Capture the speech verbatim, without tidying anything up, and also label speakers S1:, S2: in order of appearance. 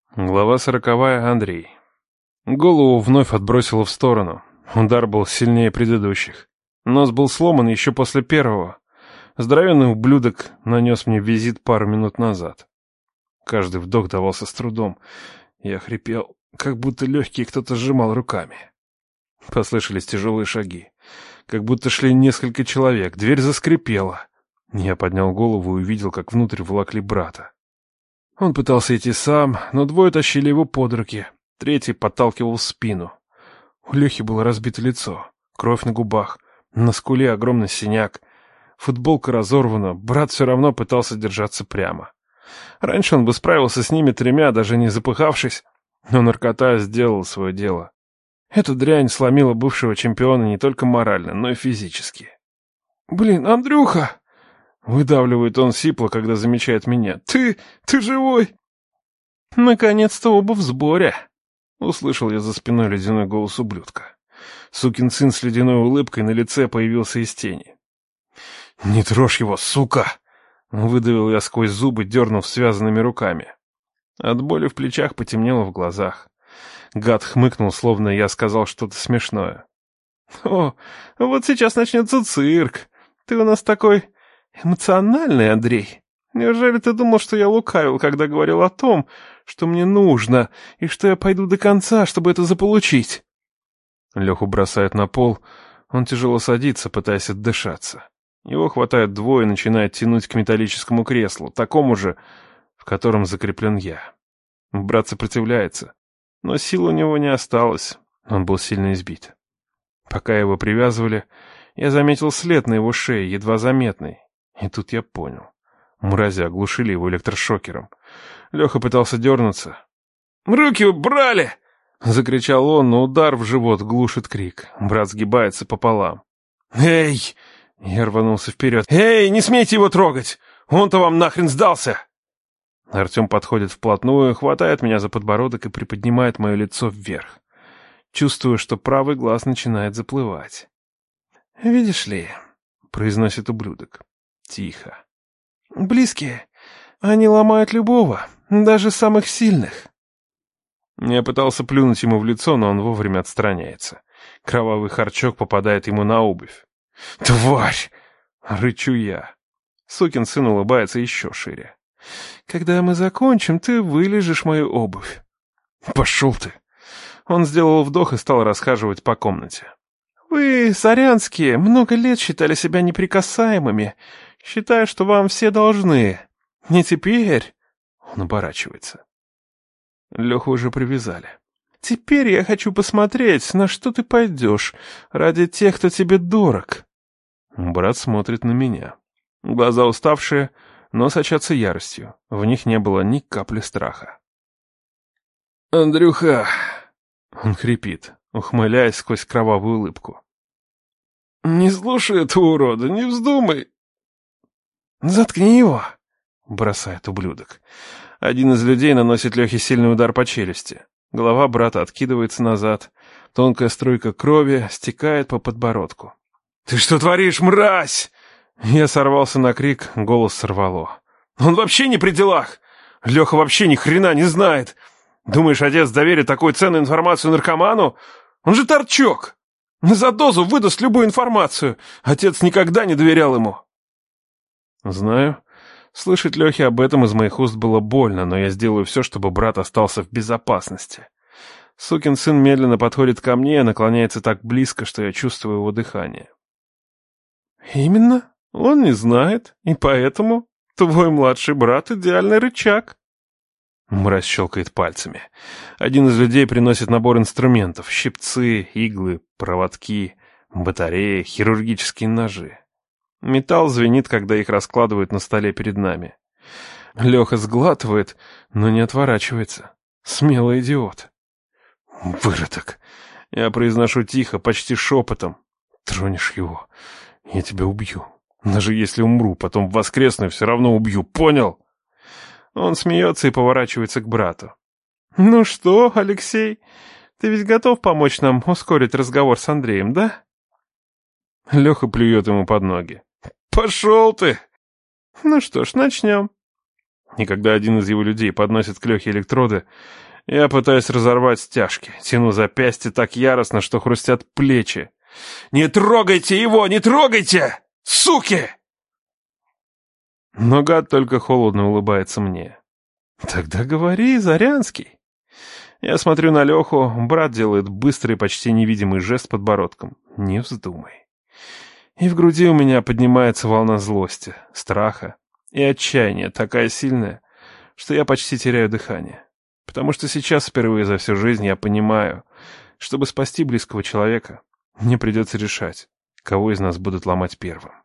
S1: Глава сороковая. Андрей. Голову вновь отбросило в сторону. Удар был сильнее предыдущих. Нос был сломан еще после первого. Здоровенный ублюдок нанес мне визит пару минут назад. Каждый вдох давался с трудом. Я хрипел, как будто легкие кто-то сжимал руками. Послышались тяжелые шаги. Как будто шли несколько человек. Дверь заскрипела. Я поднял голову и увидел, как внутрь волокли брата. Он пытался идти сам, но двое тащили его под руки. Третий подталкивал в спину. У Лехи было разбито лицо, кровь на губах, на скуле огромный синяк. Футболка разорвана, брат все равно пытался держаться прямо. Раньше он бы справился с ними тремя, даже не запыхавшись, но наркота сделала свое дело. Эта дрянь сломила бывшего чемпиона не только морально, но и физически. «Блин, Андрюха!» — выдавливает он сипло, когда замечает меня. «Ты... ты живой?» «Наконец-то оба в сборе!» — услышал я за спиной ледяной голос ублюдка. Сукин сын с ледяной улыбкой на лице появился из тени. «Не трожь его, сука!» — выдавил я сквозь зубы, дернув связанными руками. От боли в плечах потемнело в глазах. Гад хмыкнул, словно я сказал что-то смешное. «О, вот сейчас начнется цирк. Ты у нас такой эмоциональный, Андрей. Неужели ты думал, что я лукавил, когда говорил о том, что мне нужно, и что я пойду до конца, чтобы это заполучить?» Леху бросают на пол. Он тяжело садится, пытаясь отдышаться. Его хватает двое и начинает тянуть к металлическому креслу, такому же, в котором закреплен я. Брат сопротивляется, но сил у него не осталось. Он был сильно избит. Пока его привязывали, я заметил след на его шее, едва заметный. И тут я понял. Мрази оглушили его электрошокером. Леха пытался дернуться. «Руки убрали!» — закричал он, но удар в живот глушит крик. Брат сгибается пополам. «Эй!» — я рванулся вперед. «Эй, не смейте его трогать! Он-то вам нахрен сдался!» Артем подходит вплотную, хватает меня за подбородок и приподнимает мое лицо вверх. Чувствую, что правый глаз начинает заплывать. «Видишь ли», — произносит ублюдок, тихо. «Близкие. Они ломают любого, даже самых сильных». Я пытался плюнуть ему в лицо, но он вовремя отстраняется. Кровавый харчок попадает ему на обувь. «Тварь!» — рычу я. Сукин сын улыбается еще шире. «Когда мы закончим, ты вылежишь мою обувь». «Пошел ты!» Он сделал вдох и стал расхаживать по комнате. «Вы, сорянские, много лет считали себя неприкасаемыми, считая, что вам все должны. Не теперь...» Он оборачивается. Леху уже привязали. «Теперь я хочу посмотреть, на что ты пойдешь ради тех, кто тебе дорог». Брат смотрит на меня. Глаза уставшие, но сочатся яростью. В них не было ни капли страха. «Андрюха!» Он хрипит, ухмыляясь сквозь кровавую улыбку. «Не слушай этого урода, не вздумай!» «Заткни его!» — бросает ублюдок. Один из людей наносит Лехе сильный удар по челюсти. Голова брата откидывается назад. Тонкая струйка крови стекает по подбородку. «Ты что творишь, мразь?» Я сорвался на крик, голос сорвало. «Он вообще не при делах! Леха вообще ни хрена не знает! Думаешь, отец доверит такую ценную информацию наркоману? Он же торчок! За дозу выдаст любую информацию! Отец никогда не доверял ему!» Знаю. Слышать Лехе об этом из моих уст было больно, но я сделаю все, чтобы брат остался в безопасности. Сукин сын медленно подходит ко мне и наклоняется так близко, что я чувствую его дыхание. «Именно. Он не знает, и поэтому твой младший брат — идеальный рычаг». Мразь щелкает пальцами. Один из людей приносит набор инструментов: щипцы, иглы, проводки, батареи, хирургические ножи. Металл звенит, когда их раскладывают на столе перед нами. Леха сглатывает, но не отворачивается. Смелый идиот. «Выродок!» Я произношу тихо, почти шепотом. «Тронешь его, я тебя убью. Даже если умру, потом воскресну и все равно убью, понял?» Он смеется и поворачивается к брату. «Ну что, Алексей, ты ведь готов помочь нам ускорить разговор с Андреем, да?» Леха плюет ему под ноги. «Пошел ты!» «Ну что ж, начнем». И когда один из его людей подносит к Лехе электроды, я пытаюсь разорвать стяжки, тяну запястье так яростно, что хрустят плечи. «Не трогайте его! Не трогайте! Суки!» Но гад только холодно улыбается мне. «Тогда говори, Зарянский». Я смотрю на Леху, брат делает быстрый, почти невидимый жест подбородком. «Не вздумай». И в груди у меня поднимается волна злости, страха и отчаяния, такая сильная, что я почти теряю дыхание. Потому что сейчас впервые за всю жизнь я понимаю, чтобы спасти близкого человека, мне придется решать, кого из нас будут ломать первым.